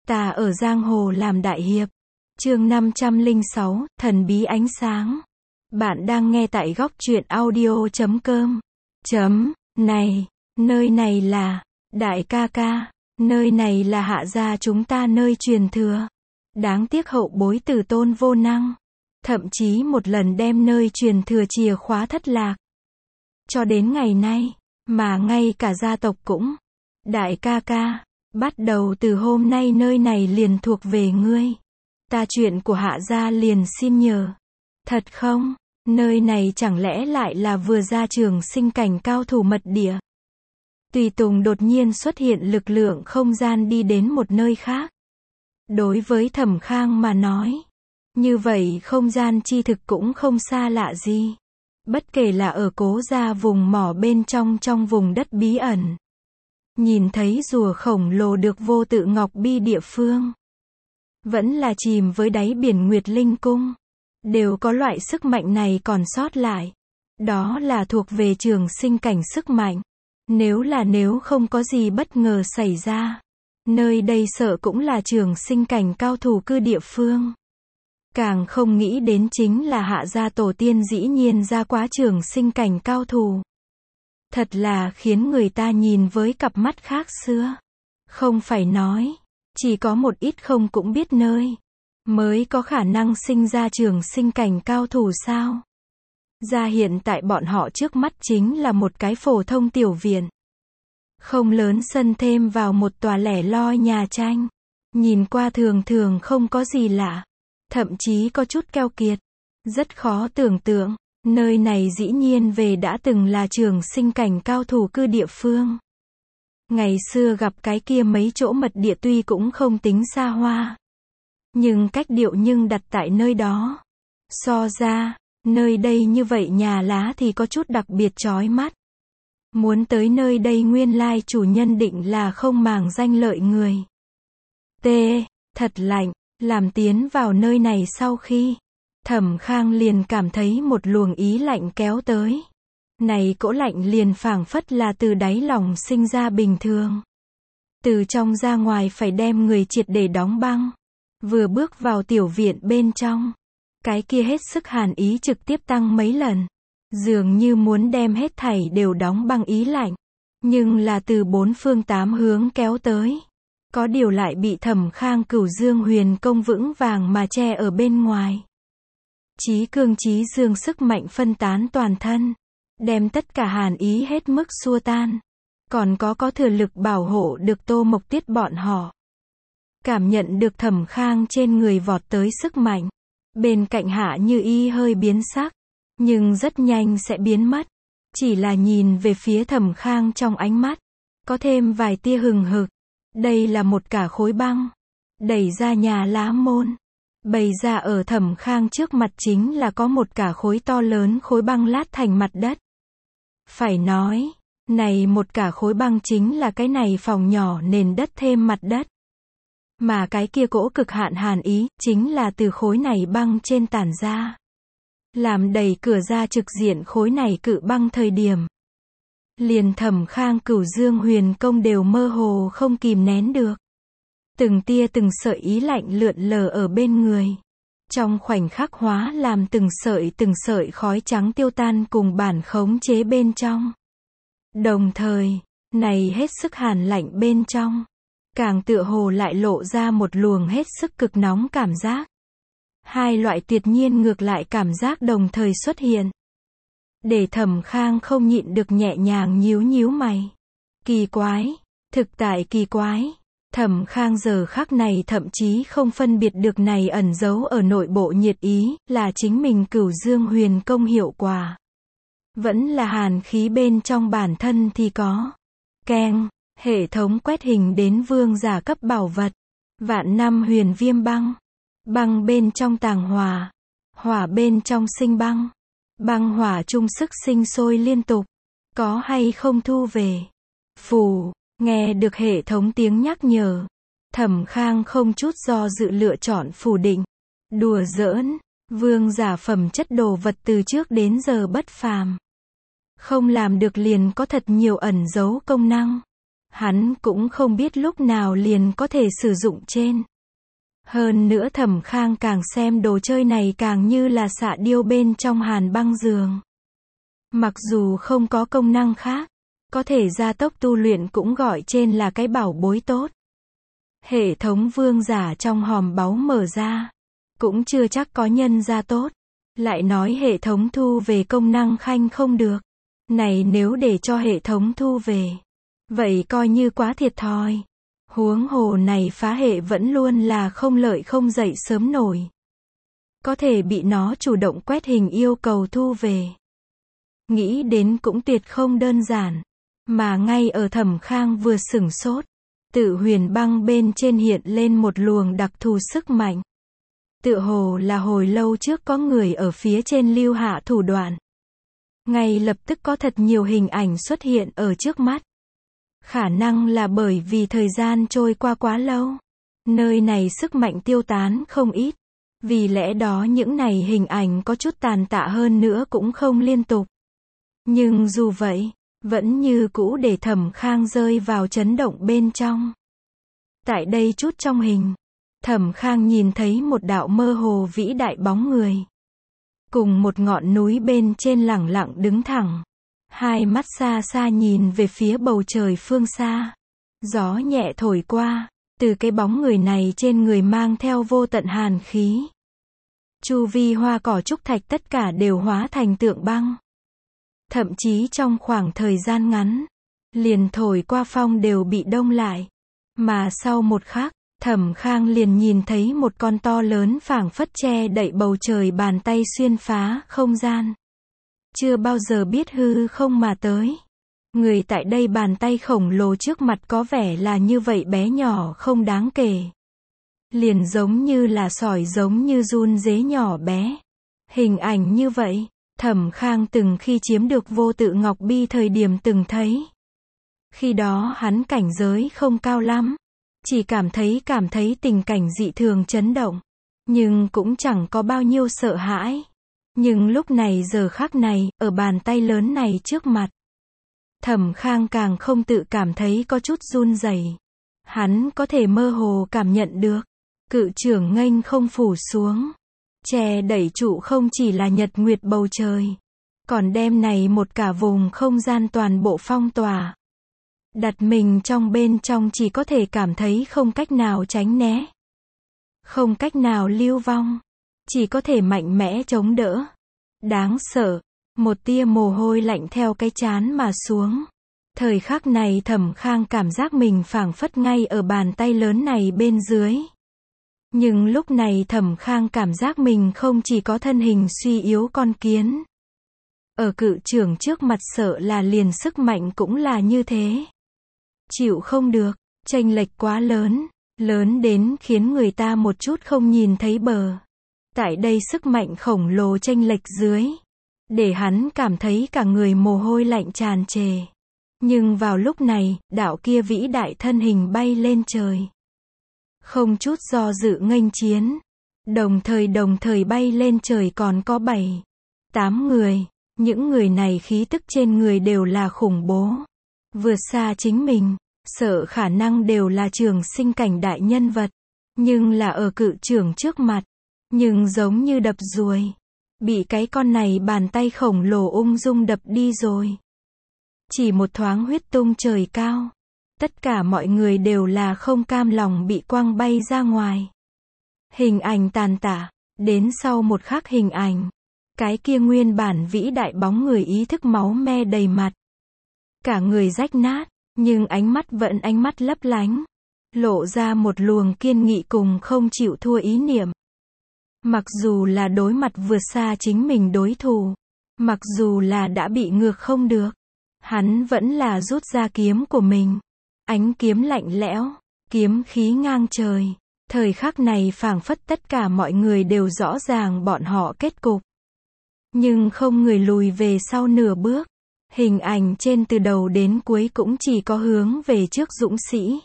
Ta ở giang hồ làm đại hiệp. Chương 506, thần bí ánh sáng. Bạn đang nghe tại góc truyện audio.com. Này, nơi này là, đại ca ca, nơi này là Hạ gia chúng ta nơi truyền thừa. Đáng tiếc hậu bối Tử Tôn vô năng. Thậm chí một lần đem nơi truyền thừa chìa khóa thất lạc. Cho đến ngày nay, mà ngay cả gia tộc cũng. Đại ca ca, bắt đầu từ hôm nay nơi này liền thuộc về ngươi. Ta chuyện của Hạ gia liền xin nhờ. Thật không? Nơi này chẳng lẽ lại là vừa ra trường sinh cảnh cao thủ mật địa? Tùy Tùng đột nhiên xuất hiện lực lượng không gian đi đến một nơi khác. Đối với Thẩm Khang mà nói, như vậy không gian chi thực cũng không xa lạ gì. Bất kể là ở Cố gia vùng mỏ bên trong vùng đất bí ẩn. Nhìn thấy rùa khổng lồ được vô tự ngọc bi địa phương. Vẫn là chìm với đáy biển Nguyệt Linh Cung. Đều có loại sức mạnh này còn sót lại. Đó là thuộc về trường sinh cảnh sức mạnh. Nếu không có gì bất ngờ xảy ra. Nơi đây sợ cũng là trường sinh cảnh cao thủ cư địa phương. Càng không nghĩ đến chính là Hạ gia tổ tiên dĩ nhiên ra quá trường sinh cảnh cao thủ. Thật là khiến người ta nhìn với cặp mắt khác xưa. Không phải nói, chỉ có một ít không cũng biết nơi mới có khả năng sinh ra trường sinh cảnh cao thủ sao? Ra hiện tại bọn họ trước mắt chính là một cái phổ thông tiểu viện. Không lớn sân thêm vào một tòa lẻ loi nhà tranh. Nhìn qua thường không có gì lạ. Thậm chí có chút keo kiệt. Rất khó tưởng tượng, nơi này dĩ nhiên về đã từng là trường sinh cảnh cao thủ cư địa phương. Ngày xưa gặp cái kia mấy chỗ mật địa tuy cũng không tính xa hoa. Nhưng cách điệu đặt tại nơi đó. So ra, nơi đây như vậy nhà lá thì có chút đặc biệt chói mắt. Muốn tới nơi đây nguyên lai chủ nhân định là không màng danh lợi người. Thật lạnh, làm tiến vào nơi này sau khi, Thẩm Khang liền cảm thấy một luồng ý lạnh kéo tới. Này cỗ lạnh liền phảng phất là từ đáy lòng sinh ra bình thường. Từ trong ra ngoài phải đem người triệt để đóng băng. Vừa bước vào tiểu viện bên trong, cái kia hết sức hàn ý trực tiếp tăng mấy lần. Dường như muốn đem hết thảy đều đóng băng ý lạnh. Nhưng là từ bốn phương tám hướng kéo tới. Có điều lại bị Thẩm Khang Cửu Dương Huyền Công vững vàng mà che ở bên ngoài. Chí cương chí dương sức mạnh phân tán toàn thân. Đem tất cả hàn ý hết mức xua tan. Còn có thừa lực bảo hộ được Tô Mộc Tiết bọn họ. Cảm nhận được Thẩm Khang trên người vọt tới sức mạnh. Bên cạnh Hạ Như Y hơi biến sắc. Nhưng rất nhanh sẽ biến mất. Chỉ là nhìn về phía Thẩm Khang trong ánh mắt. Có thêm vài tia hừng hực. Đây là một cả khối băng. Đẩy ra nhà lá môn. Bày ra ở Thẩm Khang trước mặt chính là có một cả khối to lớn khối băng lát thành mặt đất. Phải nói, này một cả khối băng chính là cái này phòng nhỏ nền đất thêm mặt đất. Mà cái kia cỗ cực hạn hàn ý, chính là từ khối này băng trên tản ra. Làm đẩy cửa ra trực diện khối này cự băng thời điểm. Liền Thẩm Khang Cửu Dương Huyền Công đều mơ hồ không kìm nén được. Từng tia từng sợi ý lạnh lượn lờ ở bên người. Trong khoảnh khắc hóa làm từng sợi khói trắng tiêu tan cùng bản khống chế bên trong. Đồng thời, này hết sức hàn lạnh bên trong. Càng tựa hồ lại lộ ra một luồng hết sức cực nóng cảm giác. Hai loại tuyệt nhiên ngược lại cảm giác đồng thời xuất hiện. Để Thẩm Khang không nhịn được nhẹ nhàng nhíu mày. Kỳ quái, thực tại kỳ quái. Thẩm Khang giờ khắc này thậm chí không phân biệt được này ẩn giấu ở nội bộ nhiệt ý, là chính mình Cửu Dương Huyền Công hiệu quả. Vẫn là hàn khí bên trong bản thân thì có. Keng, hệ thống quét hình đến vương giả cấp bảo vật. Vạn năm huyền viêm băng. Băng bên trong tàng hỏa. Hỏa bên trong sinh băng. Băng hỏa chung sức sinh sôi liên tục. Có hay không thu về? Phù. Nghe được hệ thống tiếng nhắc nhở. Thẩm Khang không chút do dự lựa chọn phủ định. Đùa giỡn. Vương giả phẩm chất đồ vật từ trước đến giờ bất phàm. Không làm được liền có thật nhiều ẩn giấu công năng. Hắn cũng không biết lúc nào liền có thể sử dụng trên. Hơn nữa Thẩm Khang càng xem đồ chơi này càng như là xạ điêu bên trong hàn băng giường. Mặc dù không có công năng khác, có thể gia tốc tu luyện cũng gọi trên là cái bảo bối tốt. Hệ thống vương giả trong hòm báu mở ra, cũng chưa chắc có nhân ra tốt. Lại nói hệ thống thu về công năng khanh không được. Này nếu để cho hệ thống thu về, vậy coi như quá thiệt thòi. Huống hồ này phá hệ vẫn luôn là không lợi không dậy sớm nổi. Có thể bị nó chủ động quét hình yêu cầu thu về. Nghĩ đến cũng tuyệt không đơn giản. Mà ngay ở Thẩm Khang vừa sửng sốt, Tự huyền băng bên trên hiện lên một luồng đặc thù sức mạnh. Tựa hồ là hồi lâu trước có người ở phía trên lưu hạ thủ đoạn. Ngay lập tức có thật nhiều hình ảnh xuất hiện ở trước mắt. Khả năng là bởi vì thời gian trôi qua quá lâu. Nơi này sức mạnh tiêu tán không ít. Vì lẽ đó những này hình ảnh có chút tàn tạ hơn nữa cũng không liên tục. Nhưng dù vậy, vẫn như cũ để Thẩm Khang rơi vào chấn động bên trong. Tại đây chút trong hình, Thẩm Khang nhìn thấy một đạo mơ hồ vĩ đại bóng người. Cùng một ngọn núi bên trên lẳng lặng đứng thẳng. Hai mắt xa xa nhìn về phía bầu trời phương xa. Gió nhẹ thổi qua, từ cái bóng người này trên người mang theo vô tận hàn khí. Chu vi hoa cỏ trúc thạch tất cả đều hóa thành tượng băng. Thậm chí trong khoảng thời gian ngắn, liền thổi qua phong đều bị đông lại. Mà sau một khắc, Thẩm Khang liền nhìn thấy một con to lớn phảng phất che đậy bầu trời bàn tay xuyên phá không gian. Chưa bao giờ biết hư không mà tới. Người tại đây bàn tay khổng lồ trước mặt có vẻ là như vậy bé nhỏ không đáng kể. Liền giống như là sỏi giống như run dế nhỏ bé. Hình ảnh như vậy, Thẩm Khang từng khi chiếm được vô tự ngọc bi thời điểm từng thấy. Khi đó hắn cảnh giới không cao lắm. Chỉ cảm thấy tình cảnh dị thường chấn động. Nhưng cũng chẳng có bao nhiêu sợ hãi. Nhưng lúc này giờ khắc này, ở bàn tay lớn này trước mặt. Thẩm Khang càng không tự cảm thấy có chút run rẩy. Hắn có thể mơ hồ cảm nhận được. Cự trưởng nghênh không phủ xuống. Che đẩy trụ không chỉ là nhật nguyệt bầu trời. Còn đem này một cả vùng không gian toàn bộ phong tỏa. Đặt mình trong bên trong chỉ có thể cảm thấy không cách nào tránh né. Không cách nào lưu vong. Chỉ có thể mạnh mẽ chống đỡ. Đáng sợ. Một tia mồ hôi lạnh theo cái trán mà xuống. Thời khắc này Thẩm Khang cảm giác mình phảng phất ngay ở bàn tay lớn này bên dưới. Nhưng lúc này Thẩm Khang cảm giác mình không chỉ có thân hình suy yếu con kiến. Ở cự trưởng trước mặt sợ là liền sức mạnh cũng là như thế. Chịu không được, chênh lệch quá lớn, lớn đến khiến người ta một chút không nhìn thấy bờ. Tại đây sức mạnh khổng lồ chênh lệch dưới, để hắn cảm thấy cả người mồ hôi lạnh tràn trề. Nhưng vào lúc này, đạo kia vĩ đại thân hình bay lên trời. Không chút do dự nghênh chiến. Đồng thời bay lên trời còn có 7, 8 người. Những người này khí tức trên người đều là khủng bố. Vượt xa chính mình, sợ khả năng đều là trường sinh cảnh đại nhân vật. Nhưng là ở cự trưởng trước mặt. Nhưng giống như đập ruồi. Bị cái con này bàn tay khổng lồ ung dung đập đi rồi. Chỉ một thoáng huyết tung trời cao. Tất cả mọi người đều là không cam lòng bị quăng bay ra ngoài. Hình ảnh tàn tạ. Đến sau một khắc hình ảnh. Cái kia nguyên bản vĩ đại bóng người ý thức máu me đầy mặt. Cả người rách nát. Nhưng ánh mắt vẫn ánh mắt lấp lánh. Lộ ra một luồng kiên nghị cùng không chịu thua ý niệm. Mặc dù là đối mặt vượt xa chính mình đối thủ. Mặc dù là đã bị ngược không được. Hắn vẫn là rút ra kiếm của mình. Ánh kiếm lạnh lẽo. Kiếm khí ngang trời. Thời khắc này phảng phất tất cả mọi người đều rõ ràng bọn họ kết cục. Nhưng không người lùi về sau nửa bước. Hình ảnh trên từ đầu đến cuối cũng chỉ có hướng về trước dũng sĩ.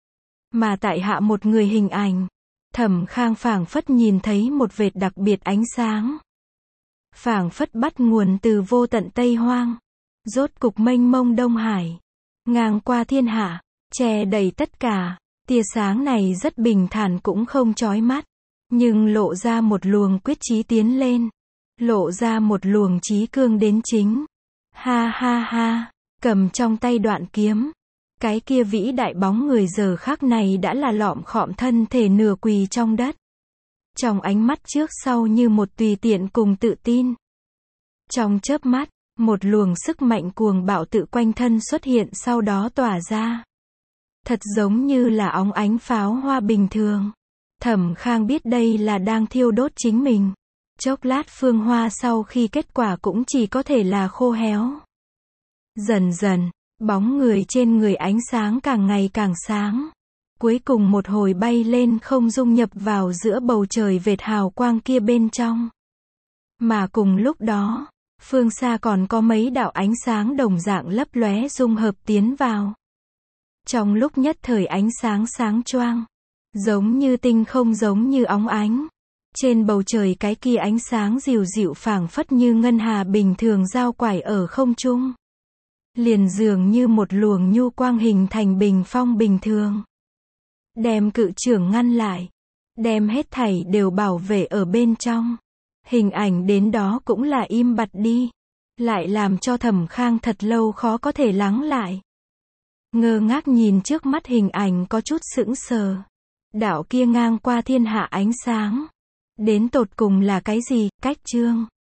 Mà tại hạ một người hình ảnh. Thẩm Khang phảng phất nhìn thấy một vệt đặc biệt ánh sáng. Phảng phất bắt nguồn từ vô tận Tây Hoang. Rốt cục mênh mông Đông Hải. Ngang qua thiên hạ. che đầy tất cả. Tia sáng này rất bình thản cũng không chói mắt, nhưng lộ ra một luồng quyết chí tiến lên, lộ ra một luồng chí cương đến chính. Ha ha ha, cầm trong tay đoạn kiếm, cái kia vĩ đại bóng người giờ khắc này đã là lọm khọm thân thể nửa quỳ trong đất. Trong ánh mắt trước sau như một tùy tiện cùng tự tin. Trong chớp mắt, một luồng sức mạnh cuồng bạo tự quanh thân xuất hiện sau đó tỏa ra. Thật giống như là óng ánh pháo hoa bình thường. Thẩm Khang biết đây là đang thiêu đốt chính mình. Chốc lát phương hoa sau khi kết quả cũng chỉ có thể là khô héo. Dần dần, bóng người trên người ánh sáng càng ngày càng sáng. Cuối cùng một hồi bay lên không dung nhập vào giữa bầu trời vệt hào quang kia bên trong. Mà cùng lúc đó, phương xa còn có mấy đạo ánh sáng đồng dạng lấp lóe dung hợp tiến vào. Trong lúc nhất thời ánh sáng sáng choang, giống như tinh không giống như óng ánh. Trên bầu trời cái kia ánh sáng dịu dịu phảng phất như ngân hà bình thường giao quải ở không trung. Liền dường như một luồng nhu quang hình thành bình phong bình thường. Đem cự trưởng ngăn lại. Đem hết thảy đều bảo vệ ở bên trong. Hình ảnh đến đó cũng là im bặt đi. Lại làm cho Thẩm Khang thật lâu khó có thể lắng lại. Ngơ ngác nhìn trước mắt hình ảnh có chút sững sờ. Đạo kia ngang qua thiên hạ ánh sáng. Đến tột cùng là cái gì, cách chương.